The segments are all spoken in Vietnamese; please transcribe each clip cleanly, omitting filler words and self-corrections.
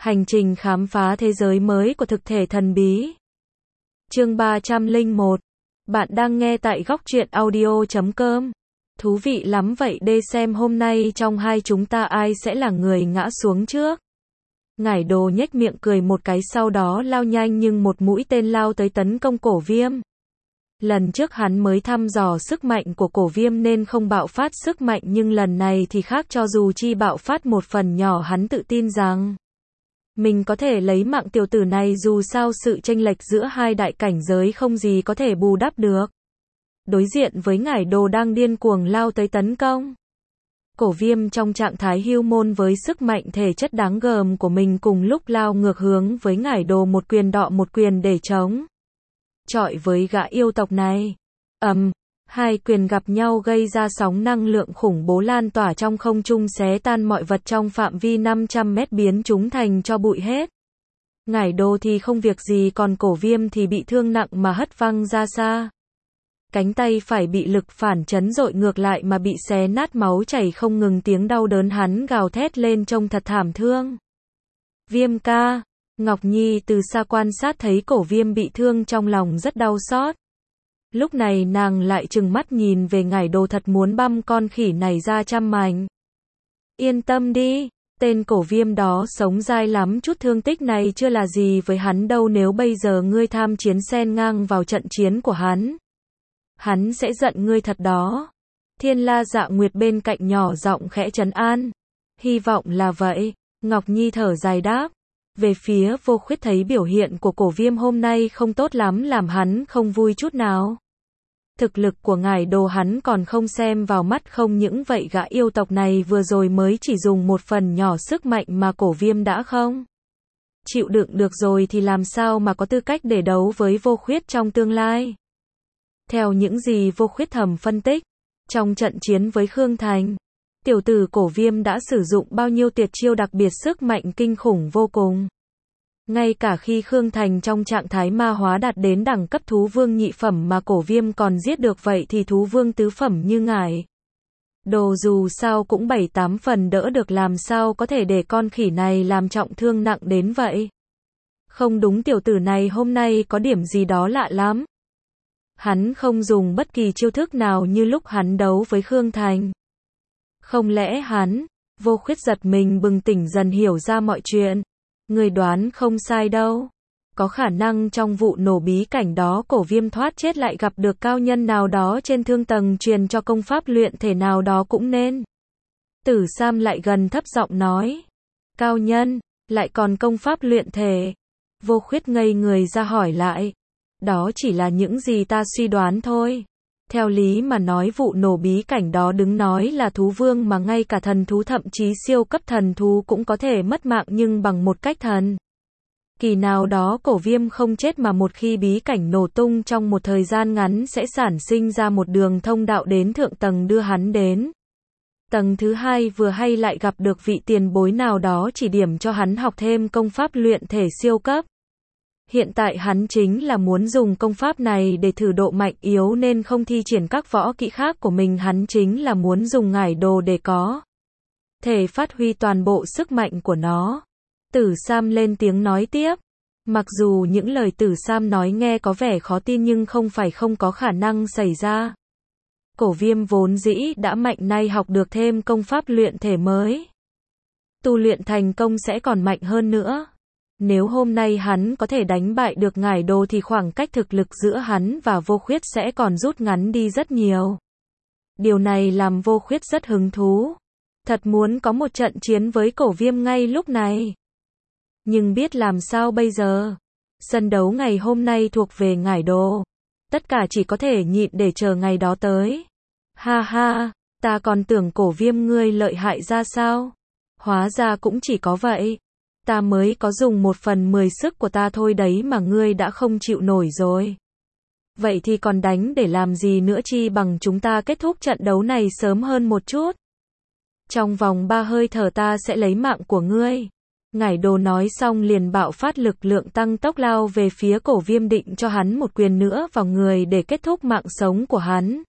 Hành trình khám phá thế giới mới của thực thể thần bí. Chương 301. Bạn đang nghe tại góc truyện audio.com. Thú vị lắm vậy, để xem hôm nay trong hai chúng ta ai sẽ là người ngã xuống trước. Ngải Đồ nhếch miệng cười một cái, sau đó lao nhanh nhưng một mũi tên lao tới tấn công Cổ Viêm. Lần trước hắn mới thăm dò sức mạnh của Cổ Viêm nên không bạo phát sức mạnh, nhưng lần này thì khác, cho dù chi bạo phát một phần nhỏ, hắn tự tin rằng mình có thể lấy mạng tiểu tử này, dù sao sự chênh lệch giữa hai đại cảnh giới không gì có thể bù đắp được. Đối diện với Ngải Đồ đang điên cuồng lao tới tấn công, Cổ Viêm trong trạng thái hưu môn với sức mạnh thể chất đáng gờm của mình cùng lúc lao ngược hướng với Ngải Đồ, một quyền đọ một quyền để chống chọi với gã yêu tộc này. Hai quyền gặp nhau gây ra sóng năng lượng khủng bố lan tỏa trong không trung, xé tan mọi vật trong phạm vi 500 mét, biến chúng thành tro bụi hết. Ngải Đồ thì không việc gì, còn Cổ Viêm thì bị thương nặng mà hất văng ra xa. Cánh tay phải bị lực phản chấn dội ngược lại mà bị xé nát, máu chảy không ngừng, tiếng đau đớn hắn gào thét lên trông thật thảm thương. Viêm ca. Ngọc Nhi từ xa quan sát thấy Cổ Viêm bị thương, trong lòng rất đau xót. Lúc này nàng lại trừng mắt nhìn về Ngải Đồ, thật muốn băm con khỉ này ra trăm mảnh. Yên tâm đi, tên Cổ Viêm đó sống dai lắm, chút thương tích này chưa là gì với hắn đâu. Nếu bây giờ ngươi tham chiến xen ngang vào trận chiến của hắn sẽ giận ngươi thật đó. Thiên La Dạ Nguyệt bên cạnh nhỏ giọng khẽ trấn an. Hy vọng là vậy. Ngọc Nhi thở dài đáp. Về phía Vô Khuyết thấy biểu hiện của Cổ Viêm hôm nay không tốt lắm, làm hắn không vui chút nào. Thực lực của Ngải Đồ hắn còn không xem vào mắt, không những vậy gã yêu tộc này vừa rồi mới chỉ dùng một phần nhỏ sức mạnh mà Cổ Viêm đã không chịu đựng được rồi, thì làm sao mà có tư cách để đấu với Vô Khuyết trong tương lai. Theo những gì Vô Khuyết thầm phân tích, trong trận chiến với Khương Thành, tiểu tử Cổ Viêm đã sử dụng bao nhiêu tuyệt chiêu đặc biệt, sức mạnh kinh khủng vô cùng. Ngay cả khi Khương Thành trong trạng thái ma hóa đạt đến đẳng cấp thú vương nhị phẩm mà Cổ Viêm còn giết được, vậy thì thú vương tứ phẩm như Ngải Đồ dù sao cũng 7-8 phần đỡ được, làm sao có thể để con khỉ này làm trọng thương nặng đến vậy. Không đúng, tiểu tử này hôm nay có điểm gì đó lạ lắm. Hắn không dùng bất kỳ chiêu thức nào như lúc hắn đấu với Khương Thành. Không lẽ hắn? Vô Khuyết giật mình bừng tỉnh dần hiểu ra mọi chuyện. Người đoán không sai đâu. Có khả năng trong vụ nổ bí cảnh đó Cổ Viêm thoát chết lại gặp được cao nhân nào đó trên thương tầng, truyền cho công pháp luyện thể nào đó cũng nên. Tử Sam lại gần thấp giọng nói. Cao nhân, lại còn công pháp luyện thể. Vô Khuyết ngây người ra hỏi lại. Đó chỉ là những gì ta suy đoán thôi. Theo lý mà nói, vụ nổ bí cảnh đó đừng nói là thú vương mà ngay cả thần thú, thậm chí siêu cấp thần thú cũng có thể mất mạng, nhưng bằng một cách thần kỳ nào đó Cổ Viêm không chết, mà một khi bí cảnh nổ tung trong một thời gian ngắn sẽ sản sinh ra một đường thông đạo đến thượng tầng đưa hắn đến tầng thứ hai, vừa hay lại gặp được vị tiền bối nào đó chỉ điểm cho hắn học thêm công pháp luyện thể siêu cấp. Hiện tại hắn chính là muốn dùng công pháp này để thử độ mạnh yếu nên không thi triển các võ kỹ khác của mình, hắn chính là muốn dùng Ngải Đồ để có thể phát huy toàn bộ sức mạnh của nó. Tử Sam lên tiếng nói tiếp. Mặc dù những lời Tử Sam nói nghe có vẻ khó tin nhưng không phải không có khả năng xảy ra. Cổ Viêm vốn dĩ đã mạnh, nay học được thêm công pháp luyện thể mới, tu luyện thành công sẽ còn mạnh hơn nữa. Nếu hôm nay hắn có thể đánh bại được Ngải Đồ thì khoảng cách thực lực giữa hắn và Vô Khuyết sẽ còn rút ngắn đi rất nhiều. Điều này làm Vô Khuyết rất hứng thú. Thật muốn có một trận chiến với Cổ Viêm ngay lúc này. Nhưng biết làm sao bây giờ? Sân đấu ngày hôm nay thuộc về Ngải Đồ. Tất cả chỉ có thể nhịn để chờ ngày đó tới. Ha ha, ta còn tưởng Cổ Viêm ngươi lợi hại ra sao? Hóa ra cũng chỉ có vậy. Ta mới có dùng 1/10 sức của ta thôi đấy mà ngươi đã không chịu nổi rồi. Vậy thì còn đánh để làm gì nữa, chi bằng chúng ta kết thúc trận đấu này sớm hơn một chút. Trong vòng 3 hơi thở ta sẽ lấy mạng của ngươi. Ngải Đồ nói xong liền bạo phát lực lượng tăng tốc lao về phía Cổ Viêm, định cho hắn một quyền nữa vào người để kết thúc mạng sống của hắn.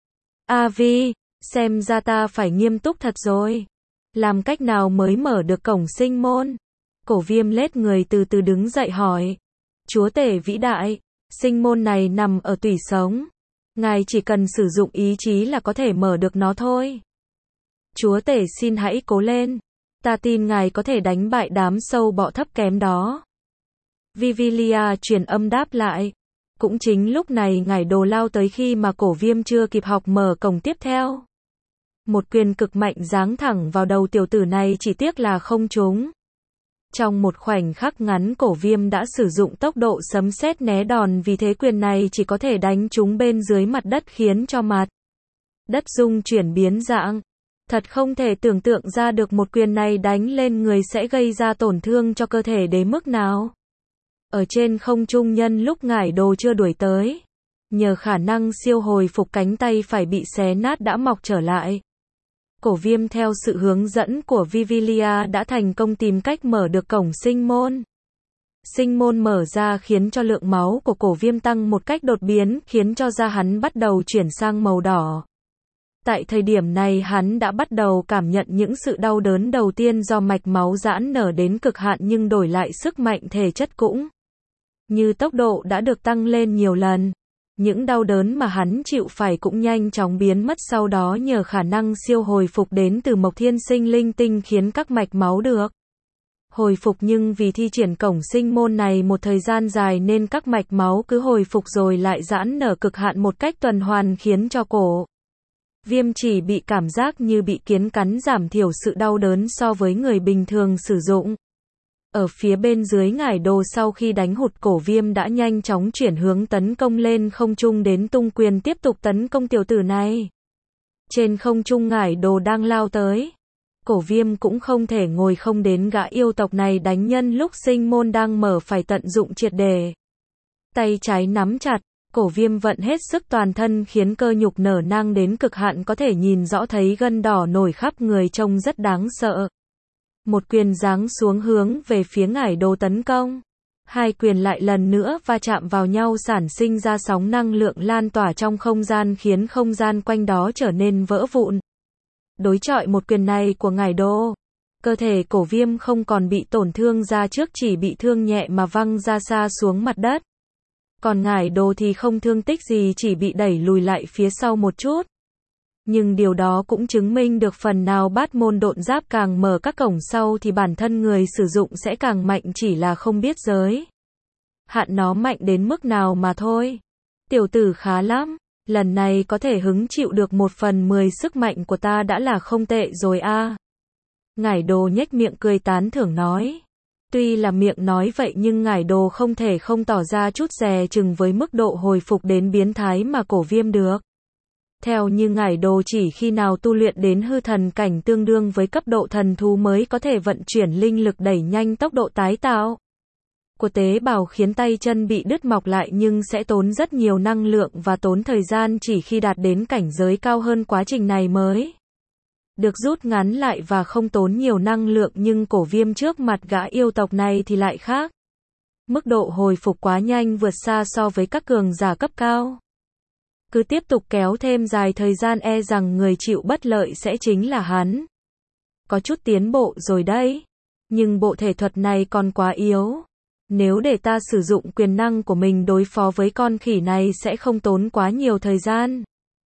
A Vi, xem ra ta phải nghiêm túc thật rồi. Làm cách nào mới mở được cổng sinh môn? Cổ Viêm lết người từ từ đứng dậy hỏi. Chúa tể vĩ đại, sinh môn này nằm ở tủy sống. Ngài chỉ cần sử dụng ý chí là có thể mở được nó thôi. Chúa tể xin hãy cố lên. Ta tin ngài có thể đánh bại đám sâu bọ thấp kém đó. Vivilia truyền âm đáp lại. Cũng chính lúc này ngải đồ lao tới khi mà Cổ Viêm chưa kịp học mở cổng tiếp theo. Một quyền cực mạnh giáng thẳng vào đầu tiểu tử này, chỉ tiếc là không trúng. Trong một khoảnh khắc ngắn Cổ Viêm đã sử dụng tốc độ sấm sét né đòn, vì thế quyền này chỉ có thể đánh trúng bên dưới mặt đất, khiến cho mặt đất rung chuyển biến dạng. Thật không thể tưởng tượng ra được một quyền này đánh lên người sẽ gây ra tổn thương cho cơ thể đến mức nào. Ở trên không trung, nhân lúc ngải đồ chưa đuổi tới, nhờ khả năng siêu hồi phục, cánh tay phải bị xé nát đã mọc trở lại. Cổ Viêm theo sự hướng dẫn của Vivilia đã thành công tìm cách mở được cổng sinh môn. Sinh môn mở ra khiến cho lượng máu của Cổ Viêm tăng một cách đột biến, khiến cho da hắn bắt đầu chuyển sang màu đỏ. Tại thời điểm này hắn đã bắt đầu cảm nhận những sự đau đớn đầu tiên do mạch máu giãn nở đến cực hạn, nhưng đổi lại sức mạnh thể chất cũng như tốc độ đã được tăng lên nhiều lần. Những đau đớn mà hắn chịu phải cũng nhanh chóng biến mất, sau đó nhờ khả năng siêu hồi phục đến từ Mộc Thiên Sinh Linh Tinh khiến các mạch máu được hồi phục, nhưng vì thi triển cổng sinh môn này một thời gian dài nên các mạch máu cứ hồi phục rồi lại giãn nở cực hạn một cách tuần hoàn, khiến cho Cổ Viêm chỉ bị cảm giác như bị kiến cắn, giảm thiểu sự đau đớn so với người bình thường sử dụng. Ở phía bên dưới ngải đồ, sau khi đánh hụt Cổ Viêm đã nhanh chóng chuyển hướng tấn công lên không trung, đến tung quyền tiếp tục tấn công tiểu tử này. Trên không trung ngải đồ đang lao tới. Cổ Viêm cũng không thể ngồi không đến gã yêu tộc này đánh, nhân lúc sinh môn đang mở phải tận dụng triệt để. Tay trái nắm chặt, Cổ Viêm vận hết sức toàn thân khiến cơ nhục nở nang đến cực hạn, có thể nhìn rõ thấy gân đỏ nổi khắp người, trông rất đáng sợ. Một quyền giáng xuống hướng về phía ngải đồ tấn công. Hai quyền lại lần nữa va chạm vào nhau, sản sinh ra sóng năng lượng lan tỏa trong không gian, khiến không gian quanh đó trở nên vỡ vụn. Đối chọi một quyền này của ngải đồ, cơ thể Cổ Viêm không còn bị tổn thương ra trước, chỉ bị thương nhẹ mà văng ra xa xuống mặt đất. Còn ngải đồ thì không thương tích gì, chỉ bị đẩy lùi lại phía sau một chút. Nhưng điều đó cũng chứng minh được phần nào Bát Môn Độn Giáp càng mở các cổng sau thì bản thân người sử dụng sẽ càng mạnh, chỉ là không biết giới hạn nó mạnh đến mức nào mà thôi. Tiểu tử khá lắm, lần này có thể hứng chịu được 1/10 sức mạnh của ta đã là không tệ rồi a. Ngải đồ nhếch miệng cười tán thưởng nói. Tuy là miệng nói vậy nhưng ngải đồ không thể không tỏ ra chút dè chừng với mức độ hồi phục đến biến thái mà Cổ Viêm được. Theo như ngải đồ, chỉ khi nào tu luyện đến hư thần cảnh tương đương với cấp độ thần thú mới có thể vận chuyển linh lực đẩy nhanh tốc độ tái tạo của tế bào, khiến tay chân bị đứt mọc lại, nhưng sẽ tốn rất nhiều năng lượng và tốn thời gian, chỉ khi đạt đến cảnh giới cao hơn quá trình này mới được rút ngắn lại và không tốn nhiều năng lượng. Nhưng Cổ Viêm trước mặt gã yêu tộc này thì lại khác. Mức độ hồi phục quá nhanh, vượt xa so với các cường giả cấp cao. Cứ tiếp tục kéo thêm dài thời gian, e rằng người chịu bất lợi sẽ chính là hắn. Có chút tiến bộ rồi đấy, nhưng bộ thể thuật này còn quá yếu. Nếu để ta sử dụng quyền năng của mình đối phó với con khỉ này sẽ không tốn quá nhiều thời gian.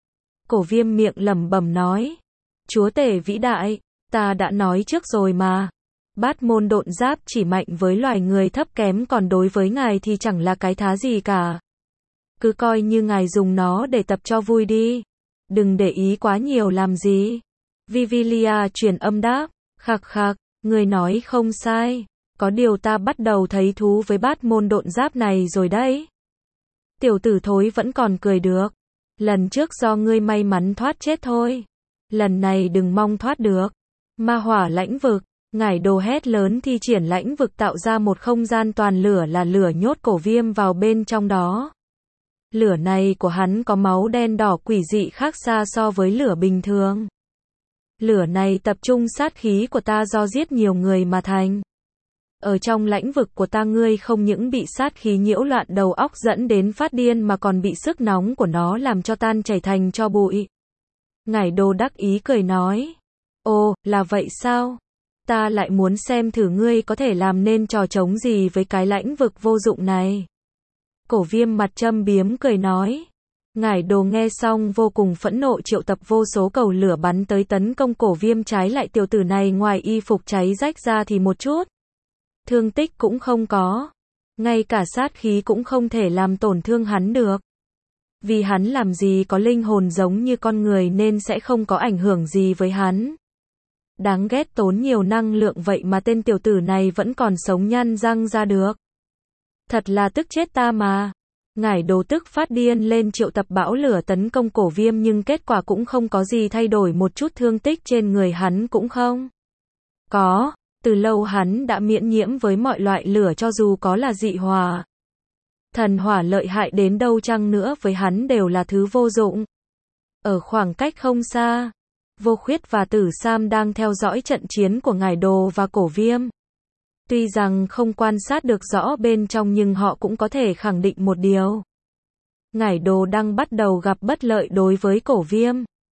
Cổ Viêm miệng lẩm bẩm nói. Chúa tể vĩ đại, ta đã nói trước rồi mà. Bát Môn Độn Giáp chỉ mạnh với loài người thấp kém, còn đối với ngài thì chẳng là cái thá gì cả. Cứ coi như ngài dùng nó để tập cho vui đi. Đừng để ý quá nhiều làm gì. Vivilia truyền âm đáp. Khặc khặc, người nói không sai. Có điều ta bắt đầu thấy thú với Bát Môn Độn Giáp này rồi đấy. Tiểu tử thối vẫn còn cười được. Lần trước do ngươi may mắn thoát chết thôi. Lần này đừng mong thoát được. Ma hỏa lãnh vực. Ngải đồ hét lớn, thi triển lãnh vực tạo ra một không gian toàn lửa, là lửa nhốt Cổ Viêm vào bên trong đó. Lửa này của hắn có máu đen đỏ quỷ dị, khác xa so với lửa bình thường. Lửa này tập trung sát khí của ta do giết nhiều người mà thành. Ở trong lãnh vực của ta, ngươi không những bị sát khí nhiễu loạn đầu óc dẫn đến phát điên mà còn bị sức nóng của nó làm cho tan chảy thành tro bụi. Ngải đồ đắc ý cười nói. Ồ, là vậy sao? ta lại muốn xem thử ngươi có thể làm nên trò trống gì với cái lãnh vực vô dụng này. Cổ Viêm mặt châm biếm cười nói. Ngải Đồ nghe xong vô cùng phẫn nộ, triệu tập vô số cầu lửa bắn tới tấn công Cổ Viêm, trái lại tiểu tử này ngoài y phục cháy rách ra thì một chút thương tích cũng không có. Ngay cả sát khí cũng không thể làm tổn thương hắn được. Vì hắn làm gì có linh hồn giống như con người nên sẽ không có ảnh hưởng gì với hắn. Đáng ghét, tốn nhiều năng lượng vậy mà tên tiểu tử này vẫn còn sống nhăn răng ra được. Thật là tức chết ta mà. Ngải Đồ tức phát điên lên, triệu tập bão lửa tấn công Cổ Viêm, nhưng kết quả cũng không có gì thay đổi, một chút thương tích trên người hắn cũng không có. Từ lâu hắn đã miễn nhiễm với mọi loại lửa, cho dù có là dị hỏa, thần hỏa lợi hại đến đâu chăng nữa với hắn đều là thứ vô dụng. Ở khoảng cách không xa, Vô Khuyết và Tử Sam đang theo dõi trận chiến của Ngải Đồ và Cổ Viêm. Tuy rằng không quan sát được rõ bên trong nhưng họ cũng có thể khẳng định một điều. Ngải Đồ đang bắt đầu gặp bất lợi đối với Cổ Viêm.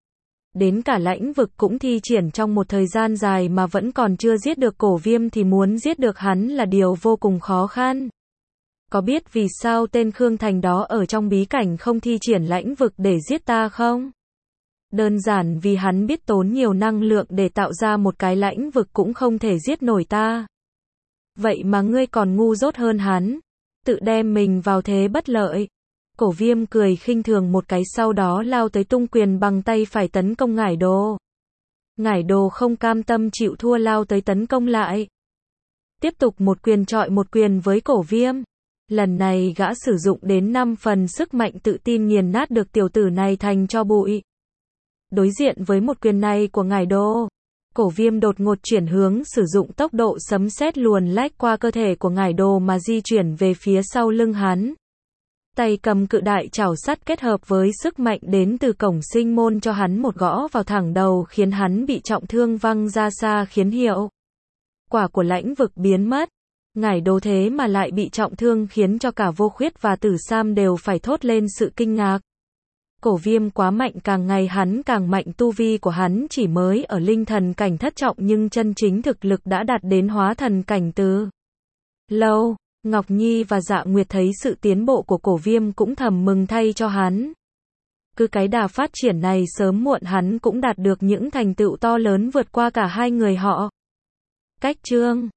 Đến cả lãnh vực cũng thi triển trong một thời gian dài mà vẫn còn chưa giết được Cổ Viêm thì muốn giết được hắn là điều vô cùng khó khăn. Có biết vì sao tên Khương Thành đó ở trong bí cảnh không thi triển lãnh vực để giết ta không? Đơn giản vì hắn biết tốn nhiều năng lượng để tạo ra một cái lãnh vực cũng không thể giết nổi ta. Vậy mà ngươi còn ngu dốt hơn hắn, tự đem mình vào thế bất lợi. Cổ Viêm cười khinh thường một cái, sau đó lao tới tung quyền bằng tay phải tấn công Ngải Đồ. Ngải Đồ không cam tâm chịu thua, lao tới tấn công lại. Tiếp tục một quyền chọi một quyền với Cổ Viêm. Lần này gã sử dụng đến 5 phần sức mạnh, tự tin nghiền nát được tiểu tử này thành tro bụi. Đối diện với một quyền này của Ngải Đồ, Cổ Viêm đột ngột chuyển hướng, sử dụng tốc độ sấm sét luồn lách qua cơ thể của Ngải Đồ mà di chuyển về phía sau lưng hắn. Tay cầm cự đại chảo sắt kết hợp với sức mạnh đến từ cổng sinh môn cho hắn một gõ vào thẳng đầu, khiến hắn bị trọng thương văng ra xa, khiến hiệu quả của lãnh vực biến mất. Ngải Đồ thế mà lại bị trọng thương, khiến cho cả Vô Khuyết và Tử Sam đều phải thốt lên sự kinh ngạc. Cổ Viêm quá mạnh, càng ngày hắn càng mạnh, tu vi của hắn chỉ mới ở linh thần cảnh thất trọng nhưng chân chính thực lực đã đạt đến hóa thần cảnh từ lâu. Ngọc Nhi và Dạ Nguyệt thấy sự tiến bộ của Cổ Viêm cũng thầm mừng thay cho hắn. Cứ cái đà phát triển này sớm muộn hắn cũng đạt được những thành tựu to lớn vượt qua cả hai người họ. Cách chương